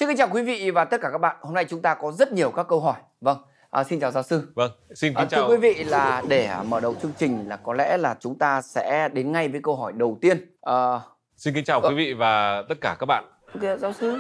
Xin kính chào quý vị và tất cả các bạn. Hôm nay chúng ta có rất nhiều các câu hỏi. Vâng, xin chào giáo sư. Vâng, xin kính chào. Thưa quý vị, là để mở đầu chương trình là có lẽ là chúng ta sẽ đến ngay với câu hỏi đầu tiên. Xin kính chào quý vị và tất cả các bạn. Kìa, giáo sư,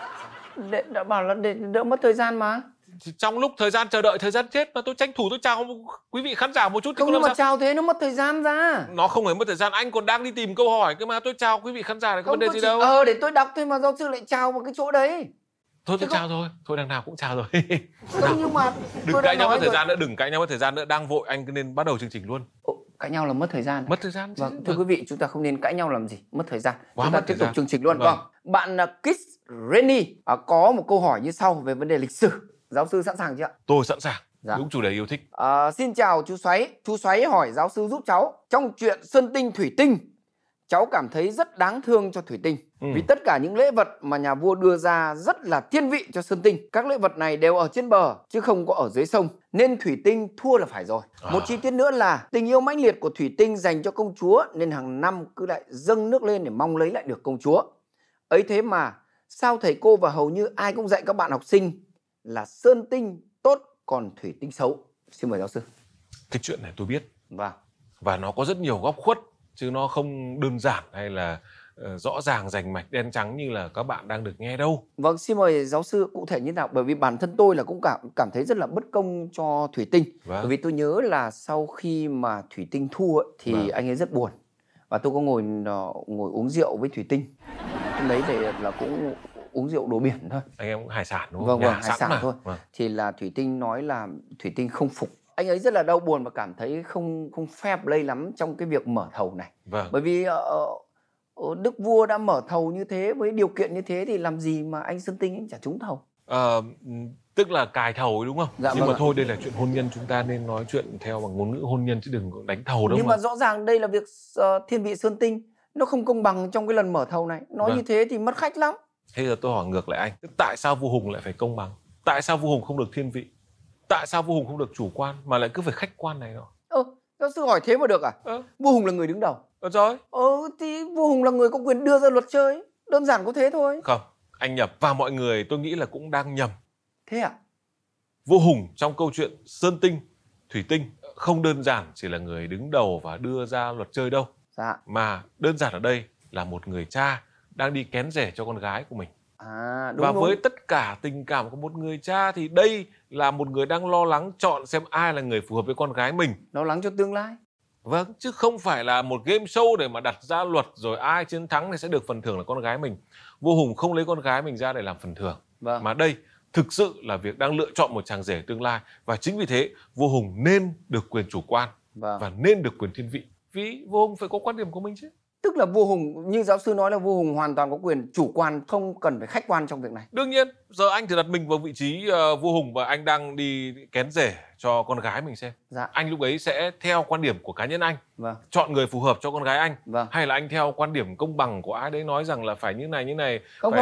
đã bảo là để đỡ mất thời gian mà. Trong lúc thời gian chờ đợi, thời gian chết mà tôi tranh thủ tôi chào quý vị khán giả một chút. Không, nhưng mà chào thế nó mất thời gian ra. Nó không hề mất thời gian, anh còn đang đi tìm câu hỏi cơ mà. Tôi chào quý vị khán giả này có vấn đề gì đâu. Để tôi đọc thôi mà giáo sư lại chào vào cái chỗ đấy. Thôi tôi chào thôi, thôi đằng nào cũng chào rồi. Không, nhưng mà đừng cãi nhau mất thời gian nữa, đừng cãi nhau mất thời gian nữa, đang vội, anh cứ nên bắt đầu chương trình luôn. Cãi nhau là mất thời gian. Mất thời gian. Vâng, thưa quý vị, chúng ta không nên cãi nhau làm gì, mất thời gian. Chúng ta mất tiếp tục chương trình luôn. Vâng. Bạn Kiss Renny có một câu hỏi như sau về vấn đề lịch sử. Giáo sư sẵn sàng chưa ạ? Tôi sẵn sàng. Dạ. Đúng chủ đề yêu thích. Xin chào chú Xoáy. Chú Xoáy hỏi giáo sư giúp cháu. Trong chuyện Sơn Tinh Thủy Tinh, cháu cảm thấy rất đáng thương cho Thủy Tinh. Vì tất cả những lễ vật mà nhà vua đưa ra rất là thiên vị cho Sơn Tinh. Các lễ vật này đều ở trên bờ chứ không có ở dưới sông, nên Thủy Tinh thua là phải rồi. Một chi tiết nữa là tình yêu mãnh liệt của Thủy Tinh dành cho công chúa, nên hàng năm cứ lại dâng nước lên để mong lấy lại được công chúa. Ấy thế mà sao thầy cô và hầu như ai cũng dạy các bạn học sinh là Sơn Tinh tốt còn Thủy Tinh xấu. Xin mời giáo sư. Cái chuyện này tôi biết. Vâng. Và nó có rất nhiều góc khuất, chứ nó không đơn giản hay là rõ ràng rành mạch đen trắng như là các bạn đang được nghe đâu. Vâng, xin mời giáo sư cụ thể như thế nào? Bởi vì bản thân tôi là cũng cảm thấy rất là bất công cho Thủy Tinh. Vâng. Bởi vì tôi nhớ là sau khi mà Thủy Tinh thua ấy, thì vâng. anh ấy rất buồn. Và tôi có ngồi uống rượu với Thủy Tinh. Đấy là cũng uống rượu đồ biển thôi. Anh em cũng hải sản đúng không? Vâng, hải sản mà. thôi. Vâng. Thì là Thủy Tinh nói là Thủy Tinh không phục. Anh ấy rất là đau buồn và cảm thấy không fair play lắm trong cái việc mở thầu này. Vâng. Bởi vì Đức vua đã mở thầu như thế với điều kiện như thế thì làm gì mà anh Sơn Tinh anh chả trúng thầu. Tức là cài thầu ấy, đúng không? Dạ, nhưng vâng mà thôi, đây là chuyện hôn nhân, chúng ta nên nói chuyện theo bằng ngôn ngữ hôn nhân chứ đừng đánh thầu đâu. Nhưng mà rõ ràng đây là việc thiên vị Sơn Tinh, nó không công bằng trong cái lần mở thầu này. Nói vâng. như thế thì mất khách lắm. Thế giờ tôi hỏi ngược lại anh, tại sao vua Hùng lại phải công bằng? Tại sao vua Hùng không được thiên vị? Tại sao vua Hùng không được chủ quan mà lại cứ phải khách quan này nọ? Giáo sư hỏi thế mà được à? Vua Hùng là người đứng đầu. Rồi. Thì vua Hùng là người có quyền đưa ra luật chơi. Đơn giản có thế thôi. Không, anh nhầm. Và mọi người tôi nghĩ là cũng đang nhầm. Thế à? Vua Hùng trong câu chuyện Sơn Tinh, Thủy Tinh không đơn giản chỉ là người đứng đầu và đưa ra luật chơi đâu. Dạ. Mà đơn giản ở đây là một người cha đang đi kén rể cho con gái của mình. Đúng, và đúng. với tất cả tình cảm của một người cha thì đây là một người đang lo lắng chọn xem ai là người phù hợp với con gái mình. Lo lắng cho tương lai. Vâng, chứ không phải là một game show để mà đặt ra luật rồi ai chiến thắng thì sẽ được phần thưởng là con gái mình. Vua Hùng không lấy con gái mình ra để làm phần thưởng. Vâng. Mà đây thực sự là việc đang lựa chọn một chàng rể tương lai. Và chính vì thế vua Hùng nên được quyền chủ quan. Vâng. Và nên được quyền thiên vị. Vì vua Hùng phải có quan điểm của mình chứ. Tức là vua Hùng, như giáo sư nói là vua Hùng hoàn toàn có quyền chủ quan, không cần phải khách quan trong việc này. Đương nhiên, giờ anh thử đặt mình vào vị trí vua Hùng và anh đang đi kén rể cho con gái mình xem. Dạ. Anh lúc ấy sẽ theo quan điểm của cá nhân anh. Vâng. Chọn người phù hợp cho con gái anh. Vâng. Hay là anh theo quan điểm công bằng của ai đấy nói rằng là phải như này. Không.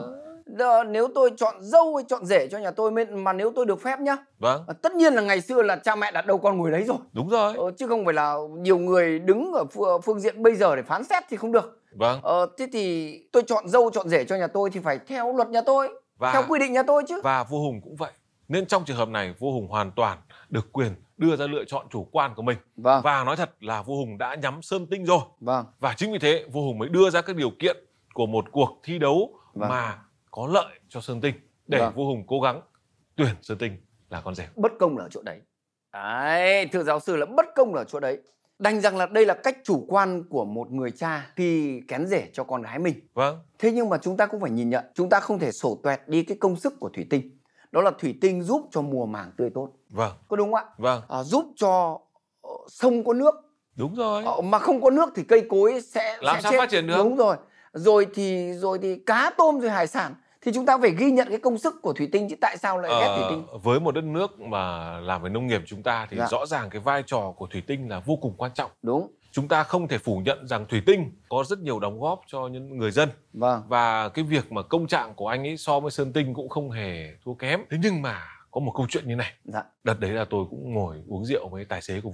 Nếu tôi chọn dâu hay chọn rể cho nhà tôi mà nếu tôi được phép nhá. Vâng. Tất nhiên là ngày xưa là cha mẹ đặt đâu con ngồi đấy rồi. Đúng rồi. Chứ không phải là nhiều người đứng ở phương diện bây giờ để phán xét thì không được. Vâng. Thế thì tôi chọn dâu chọn rể cho nhà tôi thì phải theo luật nhà tôi, theo quy định nhà tôi chứ. Và vua Hùng cũng vậy. Nên trong trường hợp này vua Hùng hoàn toàn được quyền đưa ra lựa chọn chủ quan của mình. Vâng. Và nói thật là vua Hùng đã nhắm Sơn Tinh rồi. Vâng. Và chính vì thế vua Hùng mới đưa ra các điều kiện của một cuộc thi đấu mà có lợi cho Sơn Tinh để vua Hùng cố gắng tuyển Sơn Tinh là con rể. Bất công là ở chỗ đấy. Đấy, thưa giáo sư, là bất công là ở chỗ đấy. Đành rằng là đây là cách chủ quan của một người cha khi kén rể cho con gái mình. Vâng. Thế nhưng mà chúng ta cũng phải nhìn nhận, chúng ta không thể sổ tuẹt đi cái công sức của Thủy Tinh. Đó là Thủy Tinh giúp cho mùa màng tươi tốt. Vâng. Có đúng không ạ? Vâng. Giúp cho sông có nước. Đúng rồi. Mà không có nước thì cây cối sẽ sao chết. Phát triển được. Đúng rồi. Rồi thì cá tôm rồi hải sản thì chúng ta phải ghi nhận cái công sức của Thủy Tinh chứ tại sao lại ghét Thủy Tinh? Với một đất nước mà làm về nông nghiệp chúng ta thì rõ ràng cái vai trò của Thủy Tinh là vô cùng quan trọng. Đúng. Chúng ta không thể phủ nhận rằng Thủy Tinh có rất nhiều đóng góp cho những người dân. Vâng. Và cái việc mà công trạng của anh ấy so với Sơn Tinh cũng không hề thua kém. Thế nhưng mà có một câu chuyện như này. Dạ. Đợt đấy là tôi cũng ngồi uống rượu với tài xế của vua Hùng.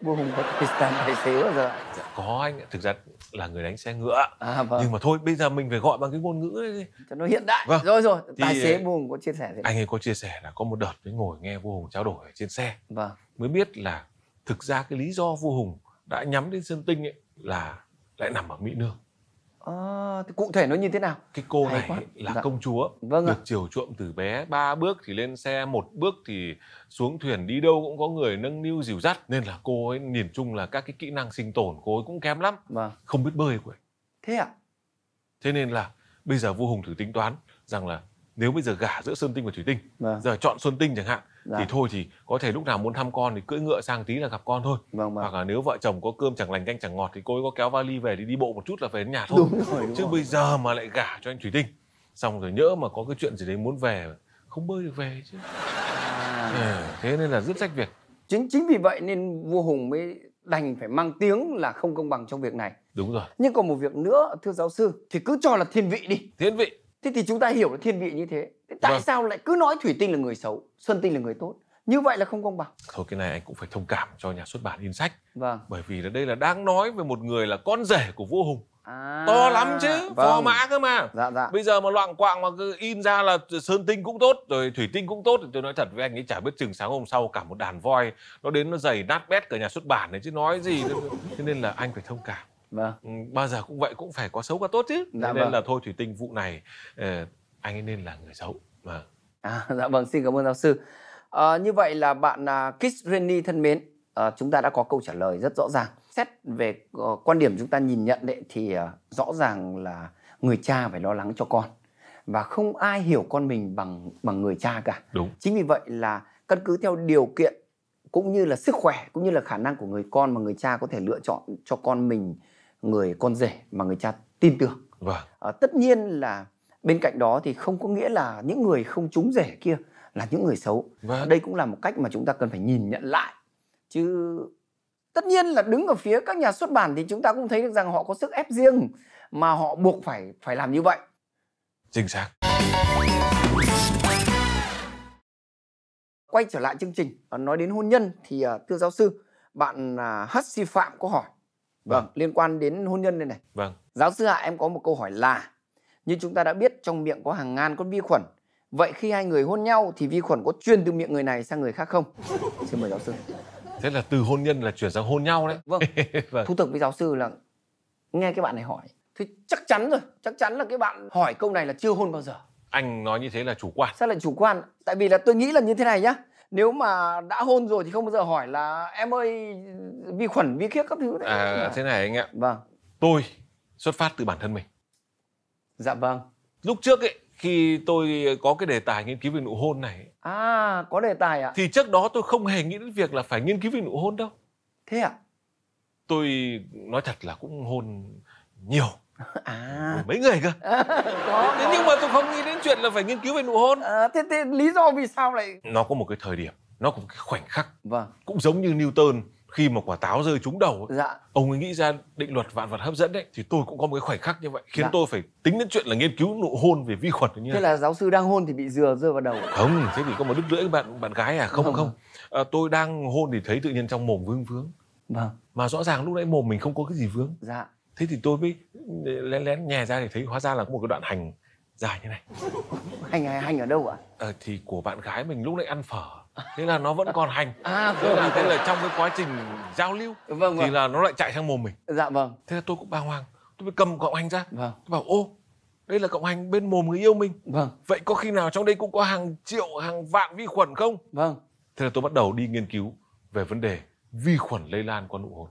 Vua Hùng có thể làm tài xế bao giờ ạ? Dạ, có anh ạ. Thực ra là người đánh xe ngựa. Vâng. Nhưng mà thôi, bây giờ mình phải gọi bằng cái ngôn ngữ ấy. Cho nó hiện đại. Vâng. Rồi, tài xế Vua Hùng có chia sẻ thế. Anh ấy có chia sẻ là có một đợt mới ngồi nghe Vua Hùng trao đổi ở trên xe. Vâng. Mới biết là thực ra cái lý do Vua Hùng đã nhắm đến Sơn Tinh ấy là lại nằm ở Mỹ Nương. Thì cụ thể nó như thế nào? Cái cô này là công chúa, vâng được chiều chuộng từ bé, 3 bước thì lên xe, 1 bước thì xuống thuyền, đi đâu cũng có người nâng niu dìu dắt, nên là cô ấy nhìn chung là các cái kỹ năng sinh tồn cô ấy cũng kém lắm, không biết bơi cô ấy. Thế à? Thế nên là bây giờ Vua Hùng thử tính toán rằng là nếu bây giờ gả giữa Sơn Tinh và Thủy Tinh, giờ chọn Sơn Tinh chẳng hạn, thì thôi thì có thể lúc nào muốn thăm con thì cưỡi ngựa sang tí là gặp con thôi. Hoặc là nếu vợ chồng có cơm chẳng lành canh chẳng ngọt thì cô ấy có kéo vali về thì đi bộ một chút là về đến nhà thôi. Đúng Chứ bây giờ mà lại gả cho anh Thủy Tinh, xong rồi nhỡ mà có cái chuyện gì đấy muốn về không bơi được về chứ. Thế nên là rất rách việc. Chính vì vậy nên Vua Hùng mới đành phải mang tiếng là không công bằng trong việc này. Đúng rồi. Nhưng còn một việc nữa thưa giáo sư, thì cứ cho là thiên vị đi. Thiên vị. Thế thì chúng ta hiểu là thiên vị như thế. Thế tại sao lại cứ nói Thủy Tinh là người xấu, Sơn Tinh là người tốt? Như vậy là không công bằng. Thôi cái này anh cũng phải thông cảm cho nhà xuất bản in sách. Vâng. Bởi vì là đây là đang nói về một người là con rể của Vua Hùng. To lắm chứ, phò mã cơ mà. Bây giờ mà loạng quạng mà cứ in ra là Sơn Tinh cũng tốt, rồi Thủy Tinh cũng tốt, thì tôi nói thật với anh ấy chả biết chừng sáng hôm sau cả một đàn voi nó đến nó giày nát bét cả nhà xuất bản này chứ nói gì nữa. Thế nên là anh phải thông cảm. Bao giờ cũng vậy, cũng phải có xấu có tốt chứ. Thế nên là thôi Thủy Tinh vụ này anh ấy nên là người xấu. Dạ vâng, xin cảm ơn giáo sư. Như vậy là bạn Kiss Renny thân mến, chúng ta đã có câu trả lời rất rõ ràng. Xét về quan điểm chúng ta nhìn nhận đấy thì rõ ràng là người cha phải lo lắng cho con. Và không ai hiểu con mình bằng người cha cả. Đúng. Chính vì vậy là căn cứ theo điều kiện cũng như là sức khỏe cũng như là khả năng của người con mà người cha có thể lựa chọn cho con mình người con rể mà người cha tin tưởng. Tất nhiên là bên cạnh đó thì không có nghĩa là những người không trúng rể kia là những người xấu. Đây cũng là một cách mà chúng ta cần phải nhìn nhận lại. Chứ tất nhiên là đứng ở phía các nhà xuất bản thì chúng ta cũng thấy được rằng họ có sức ép riêng mà họ buộc phải làm như vậy. Chính xác. Quay trở lại chương trình, nói đến hôn nhân thì thưa giáo sư, bạn HC Phạm có hỏi liên quan đến hôn nhân đây này. Giáo sư ạ, em có một câu hỏi là như chúng ta đã biết trong miệng có hàng ngàn con vi khuẩn. Vậy khi hai người hôn nhau thì vi khuẩn có truyền từ miệng người này sang người khác không? Xin mời giáo sư. Thế là từ hôn nhân là chuyển sang hôn nhau đấy. Thú thực với giáo sư là nghe cái bạn này hỏi thì chắc chắn rồi, chắc chắn là cái bạn hỏi câu này là chưa hôn bao giờ. Anh nói như thế là chủ quan. Sao lại chủ quan? Tại vì là tôi nghĩ là như thế này nhá. Nếu mà đã hôn rồi thì không bao giờ hỏi là em ơi vi khuẩn vi khiếc các thứ đấy. Thế này anh ạ. Tôi xuất phát từ bản thân mình. Dạ vâng. Lúc trước ấy, khi tôi có cái đề tài nghiên cứu về nụ hôn này. Có đề tài ạ? Thì trước đó tôi không hề nghĩ đến việc là phải nghiên cứu về nụ hôn đâu. Thế ạ? Tôi nói thật là cũng hôn nhiều. Mấy người cơ. Nhưng mà tôi không nghĩ đến chuyện là phải nghiên cứu về nụ hôn. Thế lý do vì sao lại? Nó có một cái thời điểm, nó có một cái khoảnh khắc. Cũng giống như Newton khi mà quả táo rơi trúng đầu ấy, ông ấy nghĩ ra định luật vạn vật hấp dẫn đấy, thì tôi cũng có một cái khoảnh khắc như vậy khiến tôi phải tính đến chuyện là nghiên cứu nụ hôn về vi khuẩn như thế là giáo sư đang hôn thì bị dừa rơi vào đầu. Không, thế thì có một đứt lưỡi bạn gái à? Không. Tôi đang hôn thì thấy tự nhiên trong mồm vướng. Mà rõ ràng lúc nãy mồm mình không có cái gì vướng. Thế thì tôi mới lén nhè ra thì thấy hóa ra là có một cái đoạn hành dài như này. Hành ở đâu ạ? Thì của bạn gái mình lúc nãy ăn phở, thế là nó vẫn còn hành. Thế là trong cái quá trình giao lưu thì là nó lại chạy sang mồm mình. Thế là tôi cũng bàng hoàng, tôi mới cầm cọng hành ra. Tôi bảo ô, đây là cọng hành bên mồm người yêu mình. Vậy có khi nào trong đây cũng có hàng triệu, hàng vạn vi khuẩn không? Thế là tôi bắt đầu đi nghiên cứu về vấn đề vi khuẩn lây lan qua nụ hôn.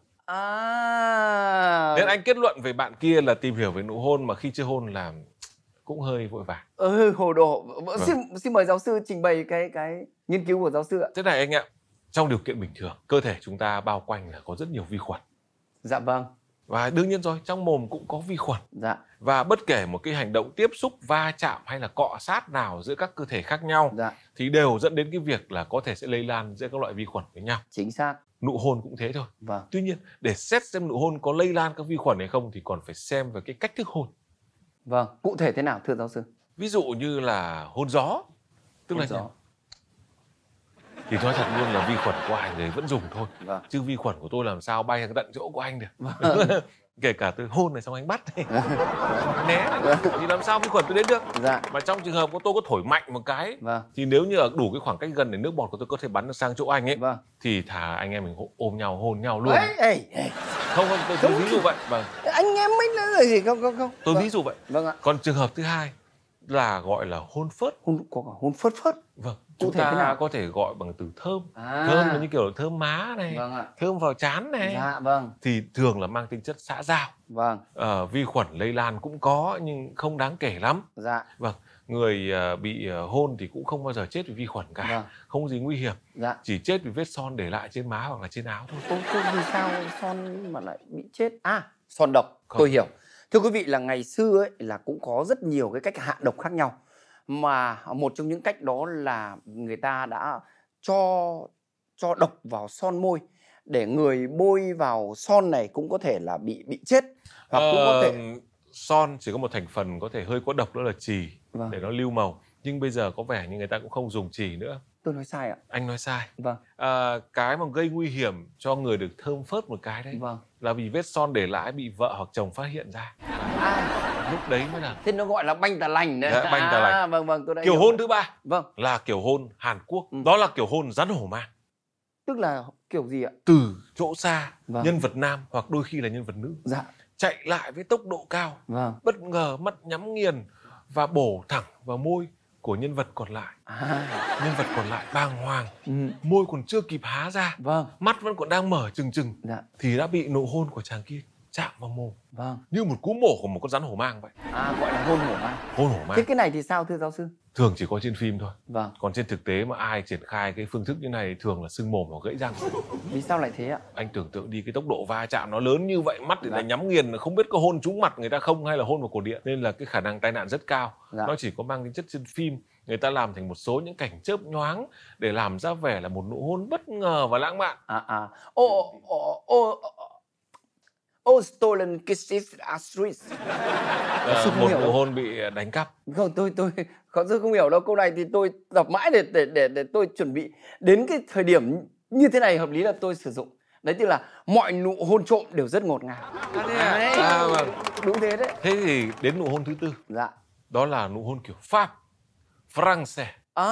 Nên anh kết luận về bạn kia là tìm hiểu về nụ hôn mà khi chưa hôn là cũng hơi vội vàng. Hồ đồ. Xin mời giáo sư trình bày cái nghiên cứu của giáo sư ạ. Thế này anh ạ, trong điều kiện bình thường, cơ thể chúng ta bao quanh là có rất nhiều vi khuẩn. Dạ vâng. Và đương nhiên rồi, trong mồm cũng có vi khuẩn. Và bất kể một cái hành động tiếp xúc, va chạm hay là cọ sát nào giữa các cơ thể khác nhau thì đều dẫn đến cái việc là có thể sẽ lây lan giữa các loại vi khuẩn với nhau. Chính xác. Nụ hôn cũng thế thôi. Tuy nhiên, để xét xem nụ hôn có lây lan các vi khuẩn hay không thì còn phải xem về cái cách thức hôn. Cụ thể thế nào thưa giáo sư? Ví dụ như là hôn gió, tức là Thì nói thật luôn là vi khuẩn của anh thì vẫn dùng thôi. Chứ vi khuẩn của tôi làm sao bay sang tận chỗ của anh được. Kể cả tôi hôn này xong anh bắt này, né này, thì làm sao vi khuẩn tôi đến được. Mà trong trường hợp của tôi có thổi mạnh một cái thì nếu như ở đủ cái khoảng cách gần để nước bọt của tôi có thể bắn sang chỗ anh ấy thì thà anh em mình ôm nhau hôn nhau luôn. Không, tôi ví dụ vậy. Anh em mấy nữa gì không. Tôi ví dụ vậy. Còn trường hợp thứ hai là gọi là hôn phớt. Hôn phớt. Vâng. Chúng ta có thể gọi bằng từ thơm. Thơm là như kiểu là thơm má này, thơm vào trán này. Thì thường là mang tính chất xã giao. Vi khuẩn lây lan cũng có nhưng không đáng kể lắm. Người bị hôn thì cũng không bao giờ chết vì vi khuẩn cả. Không có gì nguy hiểm. Chỉ chết vì vết son để lại trên má hoặc là trên áo thôi. Vì sao son mà lại bị chết? Son độc. Tôi hiểu. Thưa quý vị, là ngày xưa ấy là cũng có rất nhiều cái cách hạ độc khác nhau. Mà một trong những cách đó là người ta đã cho độc vào son môi để người bôi vào son này cũng có thể là bị chết. Hoặc cũng có thể son chỉ có một thành phần có thể hơi có độc, đó là chì để nó lưu màu. Nhưng bây giờ có vẻ như người ta cũng không dùng chì nữa. Tôi nói sai ạ? Anh nói sai. Cái mà gây nguy hiểm cho người được thơm phớt một cái đấy là vì vết son để lại bị vợ hoặc chồng phát hiện ra. Lúc đấy mới là. Thế nó gọi là banh tà lành đấy. Banh tà lành. Tôi đã kiểu hiểu. hôn thứ ba là kiểu hôn Hàn Quốc. Đó là kiểu hôn rắn hổ mang. Tức là kiểu gì ạ? Từ chỗ xa, nhân vật nam hoặc đôi khi là nhân vật nữ chạy lại với tốc độ cao, bất ngờ mắt nhắm nghiền và bổ thẳng vào môi của nhân vật còn lại. Nhân vật còn lại bàng hoàng, môi còn chưa kịp há ra, mắt vẫn còn đang mở trừng trừng, thì đã bị nụ hôn của chàng kia chạm vào mồm, như một cú mổ của một con rắn hổ mang vậy. Gọi là hôn hổ mang. Hôn hổ mang. Thế cái này thì sao thưa giáo sư? Thường chỉ có trên phim thôi. Còn trên thực tế mà ai triển khai cái phương thức như này thường là sưng mồm hoặc gãy răng. Vì sao lại thế ạ? Anh tưởng tượng đi, cái tốc độ va chạm nó lớn như vậy, mắt thì lại nhắm nghiền, không biết có hôn trúng mặt người ta không hay là hôn vào cổ điện, nên là cái khả năng tai nạn rất cao. Nó chỉ có mang tính chất trên phim, người ta làm thành một số những cảnh chớp nhoáng để làm ra vẻ là một nụ hôn bất ngờ và lãng mạn. Stolen kisses are sweet. Một nụ hôn bị đánh cắp. Không, tôi không hiểu đâu. Câu này thì tôi đọc mãi để tôi chuẩn bị đến cái thời điểm như thế này hợp lý là tôi sử dụng. Đấy, tức là mọi nụ hôn trộm đều rất ngọt ngào. Đúng thế đấy. Thế thì đến nụ hôn thứ tư. Đó là nụ hôn kiểu Pháp, France.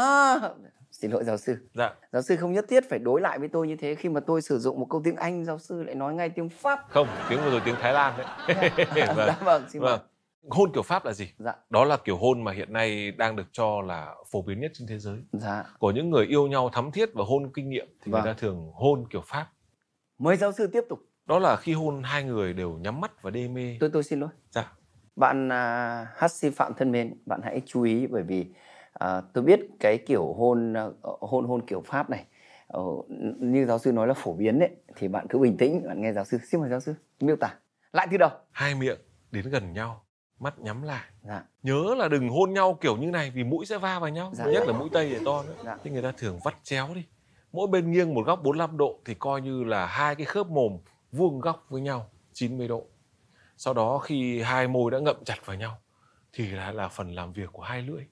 Xin lỗi giáo sư. Giáo sư không nhất thiết phải đối lại với tôi như thế. Khi mà tôi sử dụng một câu tiếng Anh, giáo sư lại nói ngay tiếng Pháp. Không, tiếng vừa rồi tiếng Thái Lan đấy. Xin mời. Hôn kiểu Pháp là gì? Đó là kiểu hôn mà hiện nay đang được cho là phổ biến nhất trên thế giới. Của những người yêu nhau thắm thiết và hôn kinh nghiệm thì người ta thường hôn kiểu Pháp. Mời giáo sư tiếp tục. Đó là khi hôn hai người đều nhắm mắt và đê mê. Tôi xin lỗi. Bạn HC Phạm thân mến, bạn hãy chú ý, bởi vì tôi biết cái kiểu hôn kiểu Pháp này như giáo sư nói là phổ biến đấy, thì bạn cứ bình tĩnh, bạn nghe giáo sư. Xin mời giáo sư miêu tả lại từ đầu. Hai miệng đến gần nhau, mắt nhắm lại. Nhớ là đừng hôn nhau kiểu như này vì mũi sẽ va vào nhau, nhất là mũi Tây để to nữa. Thì người ta thường vắt chéo đi, mỗi bên nghiêng một góc 45 độ thì coi như là hai cái khớp mồm vuông góc với nhau 90 độ. Sau đó khi hai môi đã ngậm chặt vào nhau thì là phần làm việc của hai lưỡi.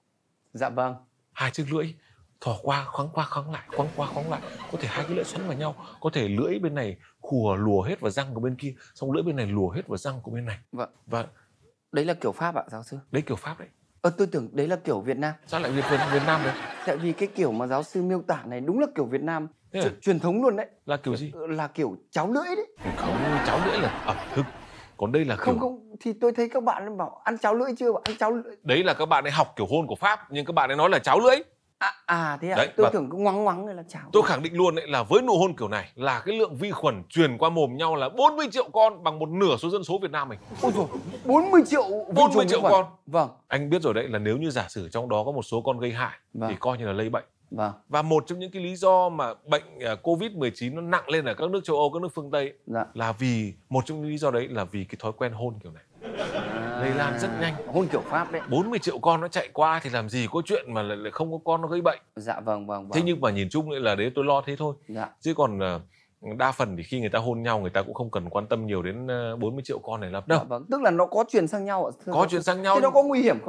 Hai chiếc lưỡi thò qua khoáng lại, khoáng qua khoáng lại. Có thể hai cái lưỡi xoắn vào nhau, có thể lưỡi bên này khùa lùa hết vào răng của bên kia, xong lưỡi bên này lùa hết vào răng của bên này. Và đấy là kiểu Pháp ạ giáo sư? Đấy kiểu Pháp đấy. Tôi tưởng đấy là kiểu Việt Nam. Sao lại Việt Nam đấy? Tại vì cái kiểu mà giáo sư miêu tả này đúng là kiểu Việt Nam truyền thống luôn đấy. Là kiểu gì? Là kiểu cháo lưỡi đấy. Không, cháo lưỡi là ẩm thực. Còn đây là kiểu... Không, thì tôi thấy các bạn bảo ăn cháo lưỡi chưa? Ăn cháo lưỡi. Đấy là các bạn ấy học kiểu hôn của Pháp, nhưng các bạn ấy nói là cháo lưỡi. Thế ạ? Tôi tưởng cứ ngoắng hay là cháo. Tôi khẳng định luôn đấy là với nụ hôn kiểu này là cái lượng vi khuẩn truyền qua mồm nhau là 40 triệu con, bằng một nửa số dân số Việt Nam mình. Ôi dồi, 40 triệu con. Vâng. Anh biết rồi đấy, là nếu như giả sử trong đó có một số con gây hại thì coi như là lây bệnh. Và một trong những cái lý do mà bệnh Covid-19 nó nặng lên ở các nước châu Âu, các nước phương Tây là vì một trong những lý do đấy là vì cái thói quen hôn kiểu này. Lây lan rất nhanh. Hôn kiểu Pháp đấy. 40 triệu con nó chạy qua thì làm gì có chuyện mà lại không có con nó gây bệnh. Vâng. Thế nhưng mà nhìn chung là đấy, tôi lo thế thôi. Chứ còn đa phần thì khi người ta hôn nhau, người ta cũng không cần quan tâm nhiều đến 40 triệu con này lắm đâu. Tức là nó có truyền sang nhau ạ? Có truyền sang nhau. Thế nó có nguy hiểm không ạ?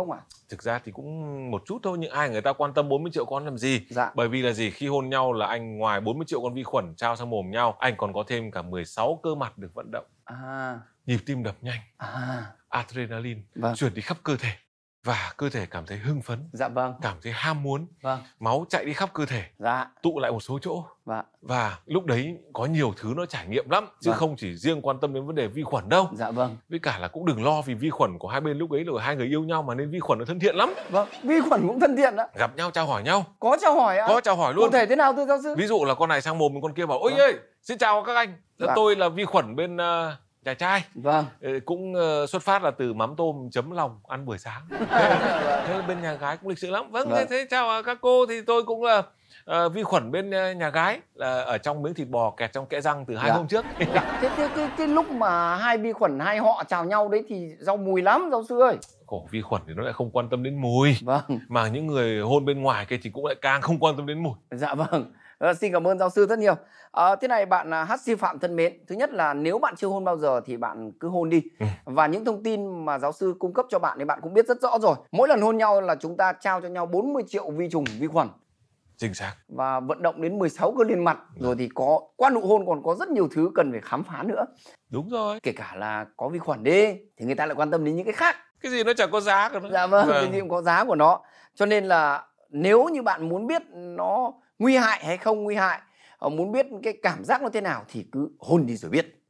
Thực ra thì cũng một chút thôi, nhưng ai người ta quan tâm 40 triệu con làm gì? Dạ. Bởi vì là gì? Khi hôn nhau là anh ngoài 40 triệu con vi khuẩn trao sang mồm nhau, anh còn có thêm cả 16 cơ mặt được vận động. Nhịp tim đập nhanh, adrenaline chuyển đi khắp cơ thể. Và cơ thể cảm thấy hưng phấn, dạ vâng, cảm thấy ham muốn, vâng, máu chạy đi khắp cơ thể, dạ, tụ lại một số chỗ, dạ. Và lúc đấy có nhiều thứ nó trải nghiệm lắm, chứ vâng, không chỉ riêng quan tâm đến vấn đề vi khuẩn đâu. Dạ vâng. Với cả là cũng đừng lo vì vi khuẩn của hai bên lúc ấy là hai người yêu nhau mà, nên vi khuẩn nó thân thiện lắm. Vâng, vi khuẩn cũng thân thiện đó. Gặp nhau chào hỏi nhau. Có chào hỏi á? Có chào hỏi luôn. Cụ thể thế nào thưa giáo sư? Ví dụ là con này sang mồm con kia bảo ôi ơi, xin chào các anh, tôi là vi khuẩn bên nhà trai. Vâng. Cũng xuất phát là từ mắm tôm chấm lòng ăn buổi sáng. Thế bên nhà gái cũng lịch sự lắm. Vâng. Thế chào các cô, thì tôi cũng là vi khuẩn bên nhà gái, là ở trong miếng thịt bò kẹt trong kẽ răng từ 2 hôm trước. Cái lúc mà hai vi khuẩn hai họ chào nhau đấy thì rau mùi lắm giáo sư ơi. Khổ vi khuẩn thì nó lại không quan tâm đến mùi. Vâng. Mà những người hôn bên ngoài kia thì cũng lại càng không quan tâm đến mùi. Dạ vâng. Xin cảm ơn giáo sư rất nhiều. Thế này bạn HC Phạm thân mến, thứ nhất là nếu bạn chưa hôn bao giờ thì bạn cứ hôn đi. Và những thông tin mà giáo sư cung cấp cho bạn thì bạn cũng biết rất rõ rồi. Mỗi lần hôn nhau là chúng ta trao cho nhau 40 triệu vi trùng vi khuẩn. Chính xác. Và vận động đến 16 cơ liên mặt. Rồi thì qua nụ hôn còn có rất nhiều thứ cần phải khám phá nữa. Đúng rồi. Kể cả là có vi khuẩn đi thì người ta lại quan tâm đến những cái khác. Cái gì nó chẳng có giá cả nữa. Dạ vâng, cái gì cũng có giá của nó. Cho nên là nếu như bạn muốn biết nó nguy hại hay không nguy hại, muốn biết cái cảm giác nó thế nào thì cứ hôn đi rồi biết.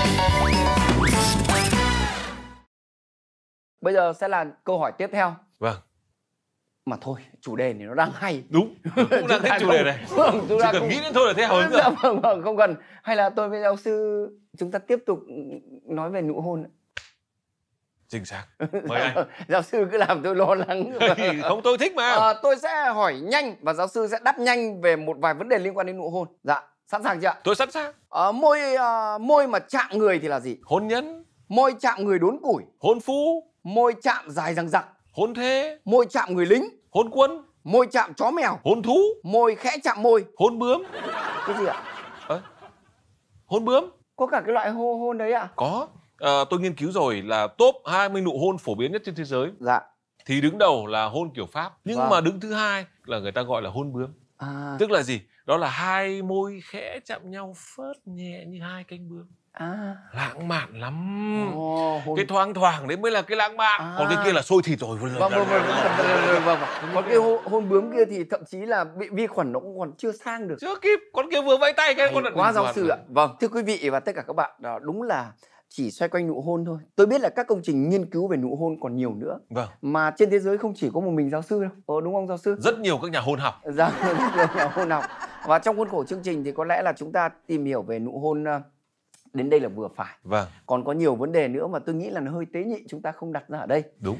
Bây giờ sẽ là câu hỏi tiếp theo. Vâng. Mà thôi, chủ đề này nó đang hay. Đúng, cũng đang thích chủ đề này. Chỉ cần nghĩ đến thôi là thấy hào hứng rồi. Dạ vâng, không cần. Hay là tôi với giáo sư chúng ta tiếp tục nói về nụ hôn. Chính xác. Mời anh. Giáo sư cứ làm tôi lo lắng. Không, tôi thích mà. Tôi sẽ hỏi nhanh và giáo sư sẽ đáp nhanh về một vài vấn đề liên quan đến nụ hôn. Dạ, sẵn sàng chưa? Tôi sẵn sàng. Môi mà chạm người thì là gì? Hôn nhân. Môi chạm người đốn củi. Hôn phu. Môi chạm dài dằng dặc. Hôn thê. Môi chạm người lính. Hôn quân. Môi chạm chó mèo. Hôn thú. Môi khẽ chạm môi. Hôn bướm. Cái gì ạ? Hôn bướm. Có cả cái loại hôn đấy ạ? Có. Tôi nghiên cứu rồi là top 20 nụ hôn phổ biến nhất trên thế giới. Dạ. Thì đứng đầu là hôn kiểu Pháp. Nhưng mà đứng thứ hai là người ta gọi là hôn bướm. Tức là gì? Đó là hai môi khẽ chạm nhau phớt nhẹ như hai cánh bướm. Lãng mạn lắm. Cái thoang thoảng đấy mới là cái lãng mạn. Còn cái kia là sôi thịt rồi. Vâng. Còn cái hôn bướm kia thì thậm chí là bị vi khuẩn nó cũng còn chưa sang được. Chưa kịp. Con kia vừa vẫy tay cái con quá giáo sư ạ. Vâng, thưa quý vị và tất cả các bạn, đúng là chỉ xoay quanh nụ hôn thôi. Tôi biết là các công trình nghiên cứu về nụ hôn còn nhiều nữa. Vâng. Mà trên thế giới không chỉ có một mình giáo sư đâu. Đúng không giáo sư? Rất nhiều các nhà hôn học. Dạ, rất nhiều nhà hôn học. Và trong khuôn khổ chương trình thì có lẽ là chúng ta tìm hiểu về nụ hôn đến đây là vừa phải. Vâng. Còn có nhiều vấn đề nữa mà tôi nghĩ là nó hơi tế nhị, chúng ta không đặt ra ở đây. Đúng.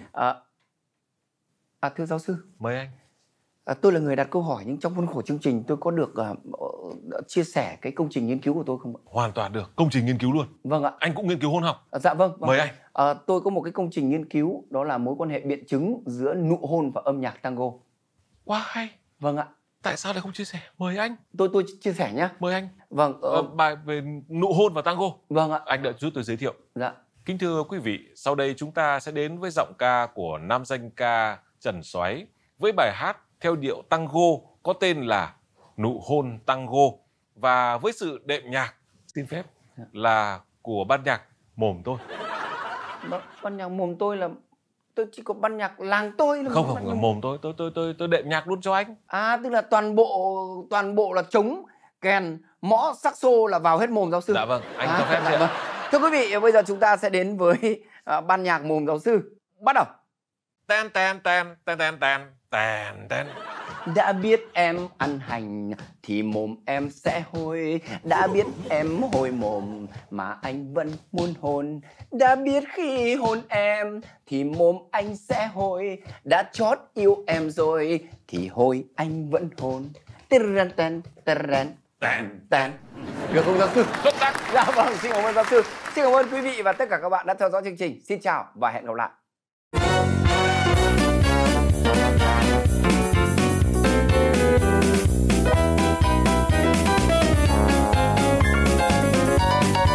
Thưa giáo sư. Mời anh. Tôi là người đặt câu hỏi, nhưng trong khuôn khổ chương trình tôi có được chia sẻ cái công trình nghiên cứu của tôi không ạ? Hoàn toàn được, công trình nghiên cứu luôn. Vâng ạ. Anh cũng nghiên cứu hôn học. Dạ vâng. Mời anh. Tôi có một cái công trình nghiên cứu, đó là mối quan hệ biện chứng giữa nụ hôn và âm nhạc tango. Quá hay. Vâng ạ. Tại sao lại không chia sẻ? Mời anh. Tôi chia sẻ nhé. Mời anh. Vâng. Bài về nụ hôn và tango. Vâng ạ. Anh đợi giúp tôi giới thiệu. Dạ. Kính thưa quý vị, sau đây chúng ta sẽ đến với giọng ca của nam danh ca Trần Soái với bài hát theo điệu tango có tên là Nụ hôn tango, và với sự đệm nhạc xin phép là của ban nhạc Mồm Tôi. Ban nhạc Mồm Tôi là tôi chỉ có ban nhạc làng tôi là không là Mồm tôi đệm nhạc luôn cho anh. Tức là toàn bộ là trống, kèn, mõ, saxo là vào hết mồm giáo sư. Dạ vâng, anh cho phép. Vâng. Thưa quý vị, bây giờ chúng ta sẽ đến với ban nhạc Mồm giáo sư. Bắt đầu. Ten ten ten ten ten ten ten ten. Đã biết em ăn hành thì mồm em sẽ hôi. Đã biết em hôi mồm mà anh vẫn muốn hôn. Đã biết khi hôn em thì mồm anh sẽ hôi. Đã chót yêu em rồi thì hôi anh vẫn hôn. Tên tên. Được không giáo sư? Tốt tác. Dạ vâng, xin cảm ơn giáo sư. Xin cảm ơn quý vị và tất cả các bạn đã theo dõi chương trình. Xin chào và hẹn gặp lại.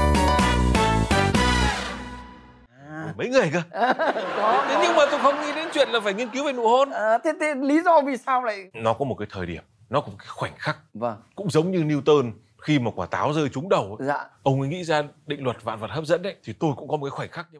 Mấy người cơ. Có. Nhưng mà tôi không nghĩ đến chuyện là phải nghiên cứu về nụ hôn. Thế lý do vì sao lại? Nó có một cái thời điểm, nó có một cái khoảnh khắc. Vâng. Cũng giống như Newton khi mà quả táo rơi trúng đầu ấy, dạ. ông ấy nghĩ ra định luật vạn vật hấp dẫn đấy, thì tôi cũng có một cái khoảnh khắc như